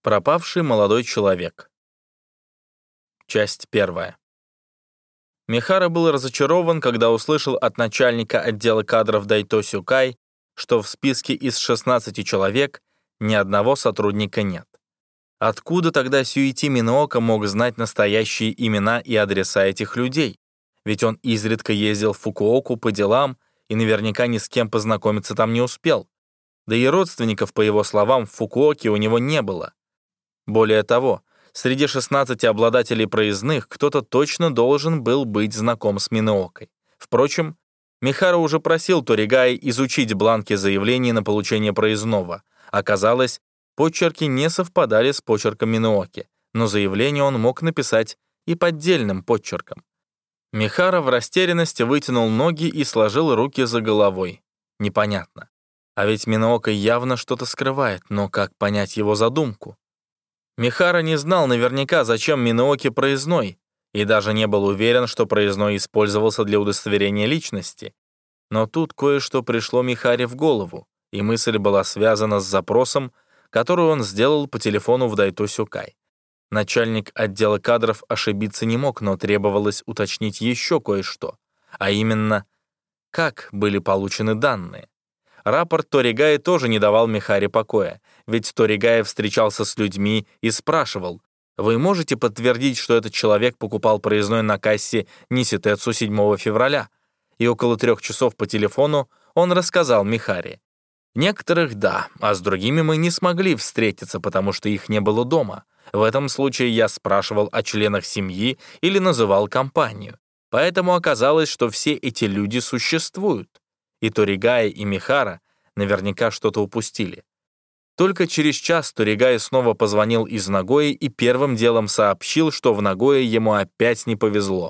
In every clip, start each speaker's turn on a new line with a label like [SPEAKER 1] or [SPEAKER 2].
[SPEAKER 1] Пропавший молодой человек. Часть 1. Михара был разочарован, когда услышал от начальника отдела кадров Дайто Сюкай, что в списке из 16 человек ни одного сотрудника нет. Откуда тогда Сюити Миноока мог знать настоящие имена и адреса этих людей? Ведь он изредка ездил в Фукуоку по делам и наверняка ни с кем познакомиться там не успел. Да и родственников, по его словам, в Фукуоке у него не было. Более того, среди 16 обладателей проездных кто-то точно должен был быть знаком с Миноокой. Впрочем, Михара уже просил Торигай изучить бланки заявлений на получение проездного. Оказалось, почерки не совпадали с почерком Минооки, но заявление он мог написать и поддельным почерком. Михара в растерянности вытянул ноги и сложил руки за головой. Непонятно. А ведь Миноока явно что-то скрывает, но как понять его задумку? Михара не знал наверняка, зачем Минооке проездной, и даже не был уверен, что проездной использовался для удостоверения личности. Но тут кое-что пришло Михаре в голову, и мысль была связана с запросом, который он сделал по телефону в Дайто Сюкай. Начальник отдела кадров ошибиться не мог, но требовалось уточнить еще кое-что, а именно, как были получены данные. Рапорт Торигая тоже не давал Михаре покоя, ведь Торигая встречался с людьми и спрашивал: «Вы можете подтвердить, что этот человек покупал проездной на кассе Ниситэцу 7 февраля?» И около 3 часов по телефону он рассказал Михаре: «Некоторых да, а с другими мы не смогли встретиться, потому что их не было дома. В этом случае я спрашивал о членах семьи или называл компанию. Поэтому оказалось, что все эти люди существуют. И Торигай, и Михара наверняка что-то упустили». Только через час Торигай снова позвонил из Нагои и первым делом сообщил, что в Нагое ему опять не повезло.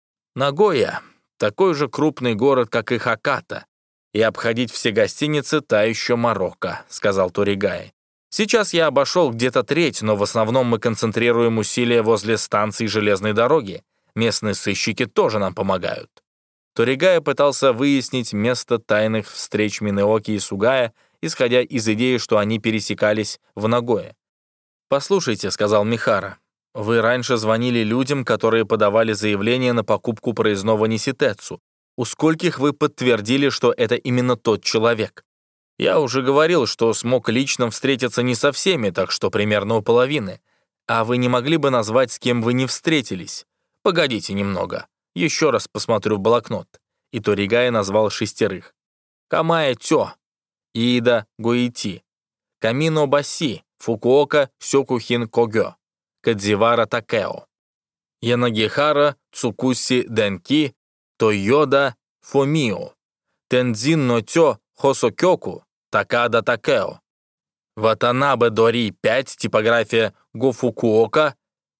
[SPEAKER 1] Нагоя — такой же крупный город, как и Хаката, и обходить все гостиницы — та еще морока, — сказал Торигай. Сейчас я обошел где-то треть, но в основном мы концентрируем усилия возле станции железной дороги. Местные сыщики тоже нам помогают. Торигай пытался выяснить место тайных встреч Минооки и Сугая, исходя из идеи, что они пересекались в Нагое. «Послушайте», — сказал Михара, — «вы раньше звонили людям, которые подавали заявление на покупку проездного Ниситэцу. У скольких вы подтвердили, что это именно тот человек?» «Я уже говорил, что смог лично встретиться не со всеми, так что примерно у половины. А вы не могли бы назвать, с кем вы не встретились? Погодите немного. Еще раз посмотрю в блокнот». И Торигай назвал 6. Камае Тё, Иида Гоити, Камино Баси, Фукуока Сёкухин Когё, Кадзивара Такео, Янагихара Цукуси Денки, Тойода Фомио, Тензин но Тё Хосокёку, Такада Такео, Ватанабе Дори 5, типография Гофукуока,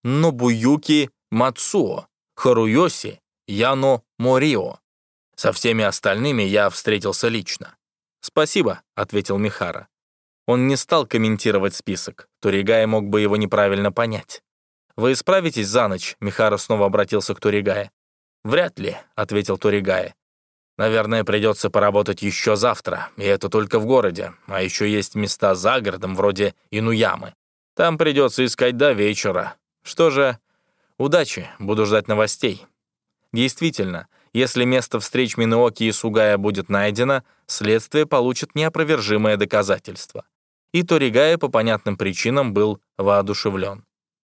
[SPEAKER 1] Нобуюки Мацуо, Харуёси Яно Морио. Со всеми остальными я встретился лично. «Спасибо», — ответил Михара. Он не стал комментировать список. Торигай мог бы его неправильно понять. «Вы справитесь за ночь?» — Михара снова обратился к Торигае. «Вряд ли», — ответил Торигай. «Наверное, придется поработать еще завтра, и это только в городе. А еще есть места за городом, вроде Инуямы. Там придется искать до вечера. Что же, удачи, буду ждать новостей». Действительно, если место встреч Минооки и Сугая будет найдено, следствие получит неопровержимое доказательство. И Торигай по понятным причинам был воодушевлен.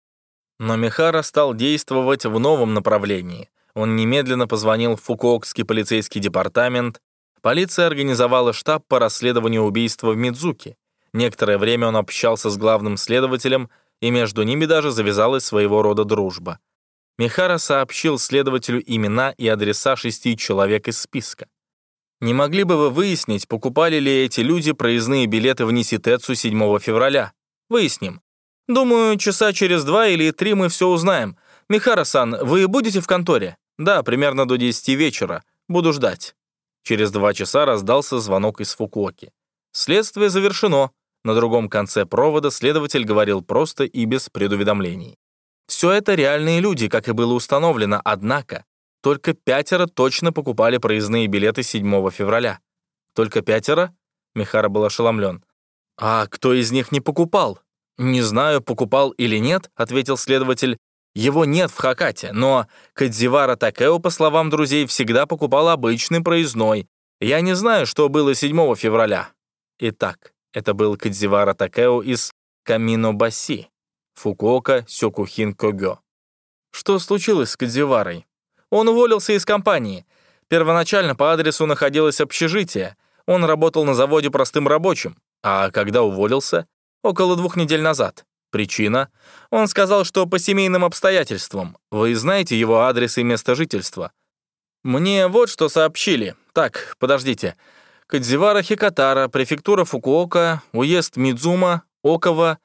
[SPEAKER 1] Но Михара стал действовать в новом направлении. Он немедленно позвонил в Фукуокский полицейский департамент. Полиция организовала штаб по расследованию убийства в Мидзуки. Некоторое время он общался с главным следователем, и между ними даже завязалась своего рода дружба. Михара сообщил следователю имена и адреса 6 человек из списка. «Не могли бы вы выяснить, покупали ли эти люди проездные билеты в Ниситэцу 7 февраля? Выясним. Думаю, часа через 2 или 3 мы все узнаем. Михара-сан, вы будете в конторе?» «Да, примерно до 10 вечера. Буду ждать». Через 2 часа раздался звонок из Фукуоки. «Следствие завершено». На другом конце провода следователь говорил просто и без предуведомлений. Все это реальные люди, как и было установлено, однако только 5 точно покупали проездные билеты 7 февраля. «Только 5?» Михара был ошеломлен. «А кто из них не покупал?» «Не знаю, покупал или нет», — ответил следователь. «Его нет в Хакате, но Кадзивара Такео, по словам друзей, всегда покупал обычный проездной. Я не знаю, что было 7 февраля». Итак, это был Кадзивара Такео из Каминобаси, Фукуока Сёкухин Когё. Что случилось с Кадзиварой? Он уволился из компании. Первоначально по адресу находилось общежитие. Он работал на заводе простым рабочим. А когда уволился? Около 2 недель назад. Причина? Он сказал, что по семейным обстоятельствам. Вы знаете его адрес и место жительства? Мне вот что сообщили. Так, подождите. Кадзивара Хикатара, префектура Фукуока, уезд Мидзума, Окава,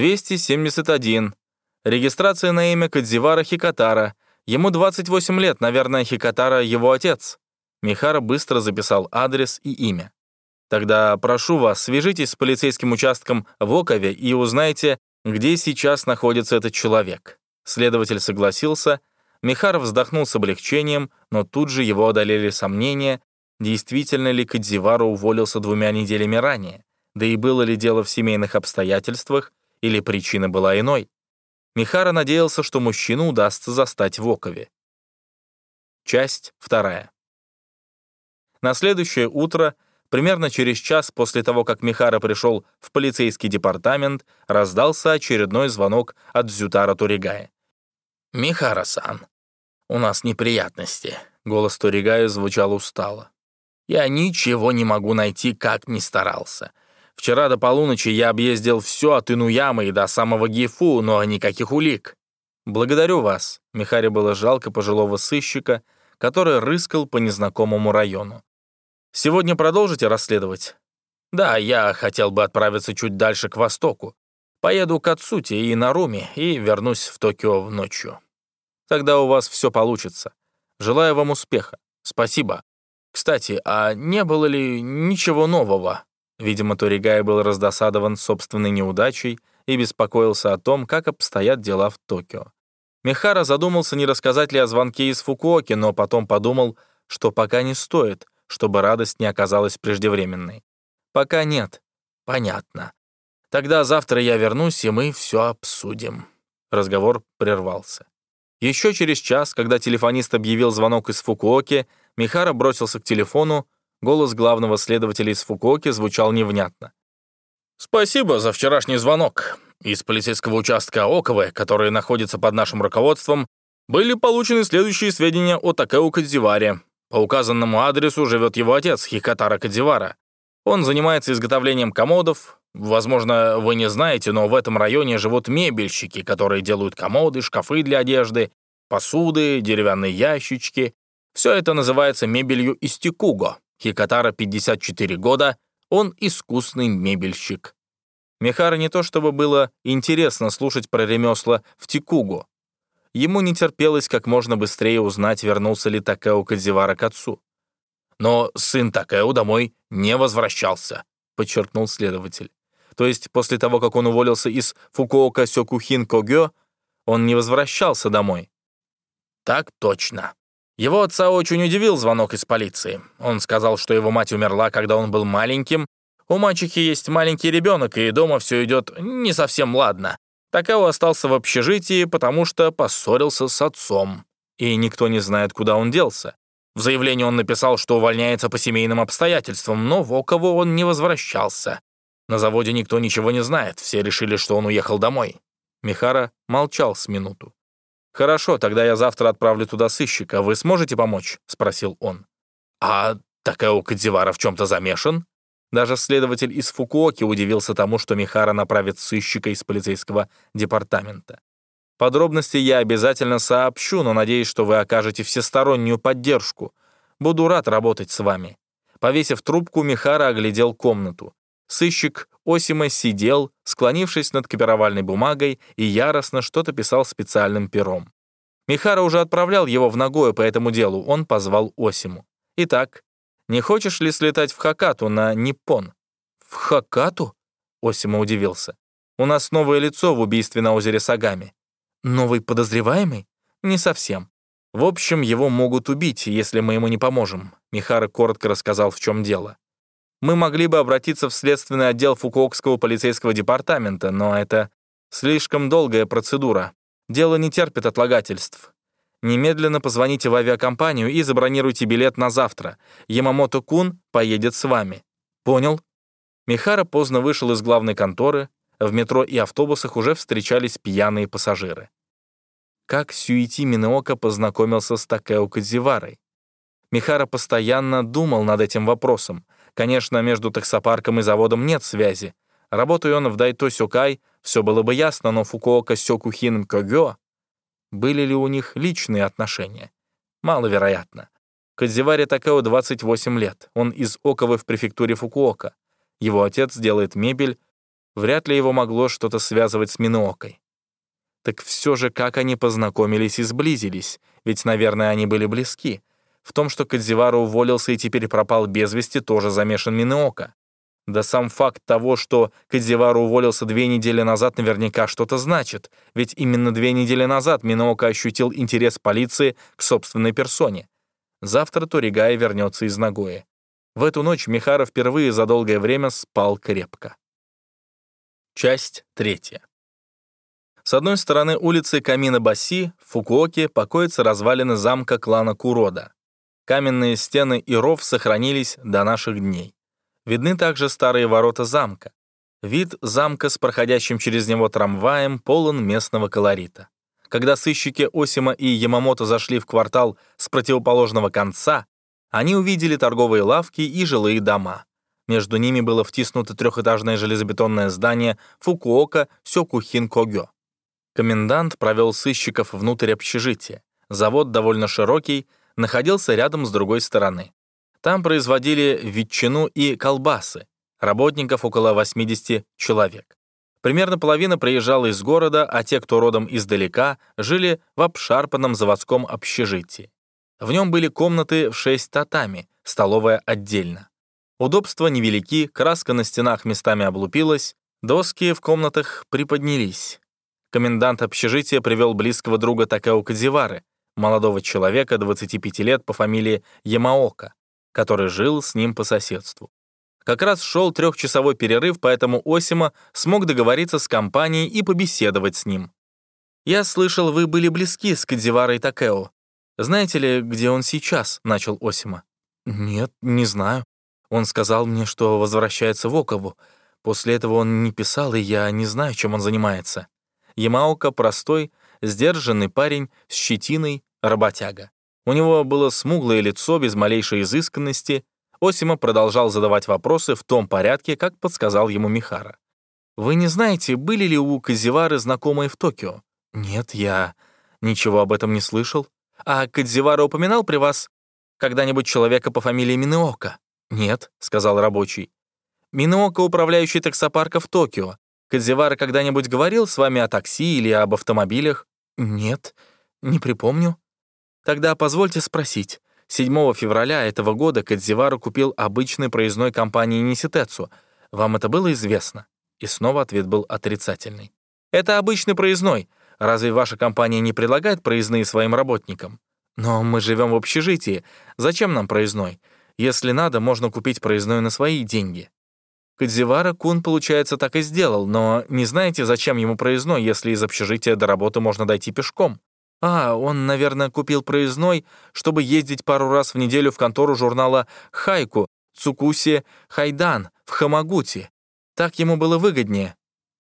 [SPEAKER 1] 271. Регистрация на имя Кадзивара Хикатара. Ему 28 лет, наверное, Хикатара его отец. Михара быстро записал адрес и имя. Тогда прошу вас, свяжитесь с полицейским участком в Окове и узнайте, где сейчас находится этот человек. Следователь согласился. Михара вздохнул с облегчением, но тут же его одолели сомнения, действительно ли Кадзивара уволился 2 неделями ранее, да и было ли дело в семейных обстоятельствах, или причина была иной. Михара надеялся, что мужчину удастся застать в Окове. Часть 2. На следующее утро, примерно через час после того, как Михара пришел в полицейский департамент, раздался очередной звонок от Дзютара Торигая. «Михара-сан, у нас неприятности», — голос Торигая звучал устало. «Я ничего не могу найти, как ни старался. Вчера до полуночи я объездил все от Инуямы и до самого Гифу, но никаких улик». «Благодарю вас», — Михаре было жалко пожилого сыщика, который рыскал по незнакомому району. «Сегодня продолжите расследовать?» «Да, я хотел бы отправиться чуть дальше к востоку. Поеду к Ацути и Наруми и вернусь в Токио ночью». «Тогда у вас все получится. Желаю вам успеха. Спасибо. Кстати, а не было ли ничего нового?» Видимо, Торигай был раздосадован собственной неудачей и беспокоился о том, как обстоят дела в Токио. Михара задумался, не рассказать ли о звонке из Фукуоки, но потом подумал, что пока не стоит, чтобы радость не оказалась преждевременной. «Пока нет». «Понятно. Тогда завтра я вернусь, и мы все обсудим». Разговор прервался. Еще через час, когда телефонист объявил звонок из Фукуоки, Михара бросился к телефону. Голос главного следователя из Фукуоки звучал невнятно. «Спасибо за вчерашний звонок. Из полицейского участка Оковы, который находится под нашим руководством, были получены следующие сведения о Такео Кадзиваре. По указанному адресу живет его отец, Хикатара Кадзивара. Он занимается изготовлением комодов. Возможно, вы не знаете, но в этом районе живут мебельщики, которые делают комоды, шкафы для одежды, посуды, деревянные ящички. Все это называется мебелью из Тикуго. Хикатара 54 года, он искусный мебельщик». Михара не то чтобы было интересно слушать про ремесла в Тикуго. Ему не терпелось как можно быстрее узнать, вернулся ли Такео Кадзивара к отцу. «Но сын Такео домой не возвращался», — подчеркнул следователь. То есть после того, как он уволился из Фукуока Сёкухин Когё, он не возвращался домой. «Так точно. Его отца очень удивил звонок из полиции. Он сказал, что его мать умерла, когда он был маленьким. У мачехи есть маленький ребенок, и дома все идет не совсем ладно. Такео остался в общежитии, потому что поссорился с отцом. И никто не знает, куда он делся. В заявлении он написал, что увольняется по семейным обстоятельствам, но в Окову он не возвращался. На заводе никто ничего не знает, все решили, что он уехал домой». Михара молчал с минуту. «Хорошо, тогда я завтра отправлю туда сыщика. Вы сможете помочь?» — спросил он. «А Такео Кадзивара в чем-то замешан?» Даже следователь из Фукуоки удивился тому, что Михара направит сыщика из полицейского департамента. «Подробности я обязательно сообщу, но надеюсь, что вы окажете всестороннюю поддержку. Буду рад работать с вами». Повесив трубку, Михара оглядел комнату. Сыщик Осима сидел, склонившись над копировальной бумагой, и яростно что-то писал специальным пером. Михара уже отправлял его в Нагою по этому делу, он позвал Осиму. «Итак, не хочешь ли слетать в Хакату на Ниппон?» «В Хакату?» — Осима удивился. «У нас новое лицо в убийстве на озере Сагами». «Новый подозреваемый?» «Не совсем. В общем, его могут убить, если мы ему не поможем». Михара коротко рассказал, в чем дело. «Мы могли бы обратиться в следственный отдел Фукуокского полицейского департамента, но это Слишком долгая процедура. Дело не терпит отлагательств. Немедленно позвоните в авиакомпанию и забронируйте билет на завтра. Ямамото-кун поедет с вами. Понял?» Михара поздно вышел из главной конторы. В метро и автобусах уже встречались пьяные пассажиры. Как Сюити Минеока познакомился с Такео Кадзиварой? Михара постоянно думал над этим вопросом. Конечно, между таксопарком и заводом нет связи. Работая он в Дайто Сёкай, все было бы ясно, но Фукуока Сёкухин Кёгё... Были ли у них личные отношения? Маловероятно. Кадзиваре Такео 28 лет. Он из Окавы в префектуре Фукуока. Его отец делает мебель. Вряд ли его могло что-то связывать с Минеокой. Так все же, как они познакомились и сблизились? Ведь, наверное, они были близки. В том, что Кадзивара уволился и теперь пропал без вести, тоже замешан Минеока. Да сам факт того, что Кадзивара уволился 2 недели назад, наверняка что-то значит, ведь именно 2 недели назад Минеока ощутил интерес полиции к собственной персоне. Завтра Торигай вернется из Нагои. В эту ночь Михара впервые за долгое время спал крепко. Часть 3. С одной стороны улицы Камина-Баси в Фукуоке покоятся развалины замка клана Курода. Каменные стены и ров сохранились до наших дней. Видны также старые ворота замка. Вид замка с проходящим через него трамваем полон местного колорита. Когда сыщики Осима и Ямамото зашли в квартал с противоположного конца, они увидели торговые лавки и жилые дома. Между ними было втиснуто 3-этажное железобетонное здание Фукуока Сёкухин Кёгё. Комендант провел сыщиков внутрь общежития. Завод довольно широкий, находился рядом с другой стороны. Там производили ветчину и колбасы. Работников около 80 человек. Примерно половина приезжала из города, а те, кто родом издалека, жили в обшарпанном заводском общежитии. В нем были комнаты в 6 татами, столовая отдельно. Удобства невелики, краска на стенах местами облупилась, доски в комнатах приподнялись. Комендант общежития привел близкого друга Такео Кадзивары, молодого человека 25 лет по фамилии Ямаока, который жил с ним по соседству. Как раз шел 3-часовой перерыв, поэтому Осима смог договориться с компанией и побеседовать с ним. «Я слышал, вы были близки с Кадзиварой Такео. Знаете ли, где он сейчас?» — начал Осима. «Нет, не знаю. Он сказал мне, что возвращается в Окаву. После этого он не писал, и я не знаю, чем он занимается». Ямаока простой, сдержанный парень с щетиной, работяга. У него было смуглое лицо без малейшей изысканности. Осима продолжал задавать вопросы в том порядке, как подсказал ему Михара. «Вы не знаете, были ли у Кадзивары знакомые в Токио?» «Нет, я ничего об этом не слышал». «А Кадзивара упоминал при вас когда-нибудь человека по фамилии Минеока?» «Нет», — сказал рабочий. «Минеока, управляющий таксопарка в Токио. Кадзивара когда-нибудь говорил с вами о такси или об автомобилях?» «Нет, не припомню». «Тогда позвольте спросить. 7 февраля этого года Кадзивара купил обычный проездной компании Ниситэцу. Вам это было известно?» И снова ответ был отрицательный. «Это обычный проездной. Разве ваша компания не предлагает проездные своим работникам?» «Но мы живем в общежитии. Зачем нам проездной? Если надо, можно купить проездной на свои деньги». Кадзивара-кун, получается, так и сделал, но не знаете, зачем ему проездной, если из общежития до работы можно дойти пешком? Он, наверное, купил проездной, чтобы ездить пару раз в неделю в контору журнала «Хайку» Цукуси Хайдан в Хамагути. Так ему было выгоднее.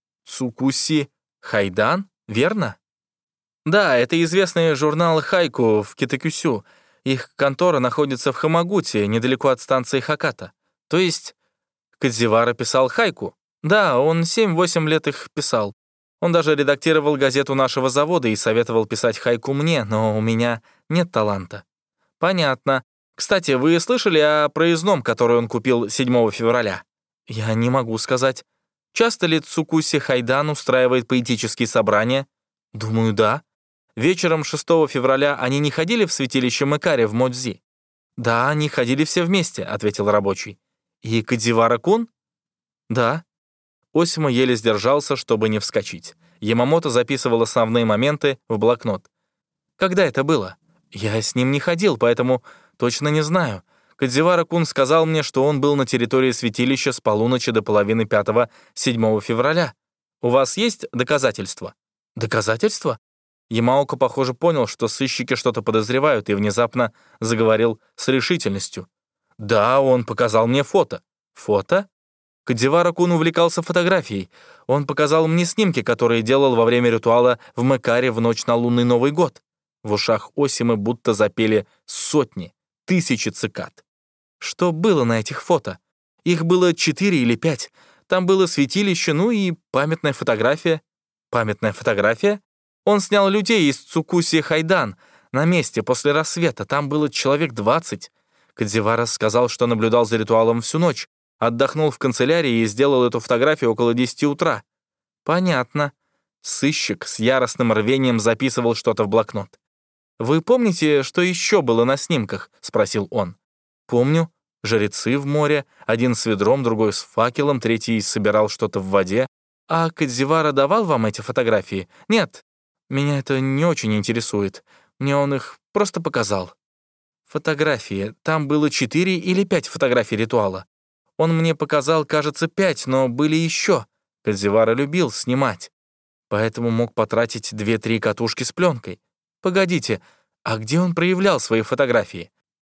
[SPEAKER 1] Цукуси Хайдан, верно? Да, это известный журнал «Хайку» в Китакюсю. Их контора находится в Хамагути, недалеко от станции Хаката. То есть Кадзивара писал «Хайку»? Да, он 7-8 лет их писал. Он даже редактировал газету нашего завода и советовал писать хайку мне, но у меня нет таланта». «Понятно. Кстати, вы слышали о проездном, который он купил 7 февраля?» «Я не могу сказать». «Часто ли Цукуси Хайдан устраивает поэтические собрания?» «Думаю, да». «Вечером 6 февраля они не ходили в святилище Мэкари в Модзи?» «Да, они ходили все вместе», — ответил рабочий. «И Кадзивара-кун?» «Да». Осима еле сдержался, чтобы не вскочить. Ямамото записывал основные моменты в блокнот. «Когда это было?» «Я с ним не ходил, поэтому точно не знаю. Кадзивара-кун сказал мне, что он был на территории святилища с полуночи до половины 5-7 февраля». У вас есть доказательства?» «Доказательства?» Ямаока, похоже, понял, что сыщики что-то подозревают, и внезапно заговорил с решительностью. «Да, он показал мне фото». «Фото?» Кадзивара-кун увлекался фотографией. Он показал мне снимки, которые делал во время ритуала в Мэкаре в ночь на лунный Новый год. В ушах Осимы будто запели сотни, тысячи цикад. Что было на этих фото? Их было 4 или 5. Там было святилище, ну и памятная фотография. Памятная фотография? Он снял людей из Цукуси Хайдан на месте после рассвета. Там было человек 20. Кадзивара сказал, что наблюдал за ритуалом всю ночь. Отдохнул в канцелярии и сделал эту фотографию около 10 утра. Понятно. Сыщик с яростным рвением записывал что-то в блокнот. «Вы помните, что еще было на снимках?» — спросил он. «Помню. Жрецы в море. Один с ведром, другой с факелом, третий собирал что-то в воде. А Кадзивара давал вам эти фотографии? Нет. Меня это не очень интересует. Мне он их просто показал». «Фотографии. Там было 4 или 5 фотографий ритуала. Он мне показал, кажется, 5, но были еще. Кадзивара любил снимать, поэтому мог потратить 2-3 катушки с пленкой. Погодите, а где он проявлял свои фотографии?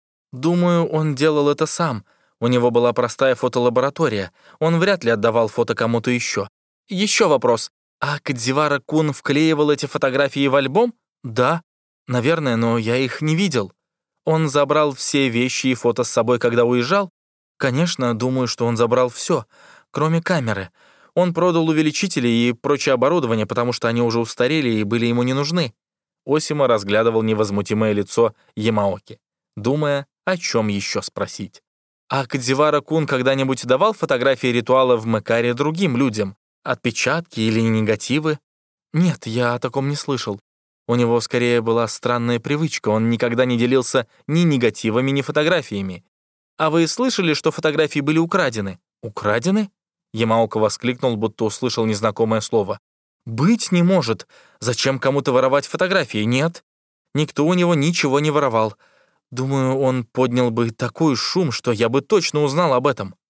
[SPEAKER 1] Думаю, он делал это сам. У него была простая фотолаборатория. Он вряд ли отдавал фото кому-то еще. Еще вопрос. А Кадзивара-кун вклеивал эти фотографии в альбом? Да, наверное, но я их не видел. Он забрал все вещи и фото с собой, когда уезжал? Конечно, думаю, что он забрал все, кроме камеры. Он продал увеличители и прочее оборудование, потому что они уже устарели и были ему не нужны. Осима разглядывал невозмутимое лицо Ямаоки, думая, о чем еще спросить. А Кадзивара-кун когда-нибудь давал фотографии ритуала в Мэкаре другим людям? Отпечатки или негативы? Нет, я о таком не слышал. У него скорее была странная привычка, он никогда не делился ни негативами, ни фотографиями. «А вы слышали, что фотографии были украдены?» «Украдены?» Ямаока воскликнул, будто услышал незнакомое слово. «Быть не может. Зачем кому-то воровать фотографии? Нет. Никто у него ничего не воровал. Думаю, он поднял бы такой шум, что я бы точно узнал об этом».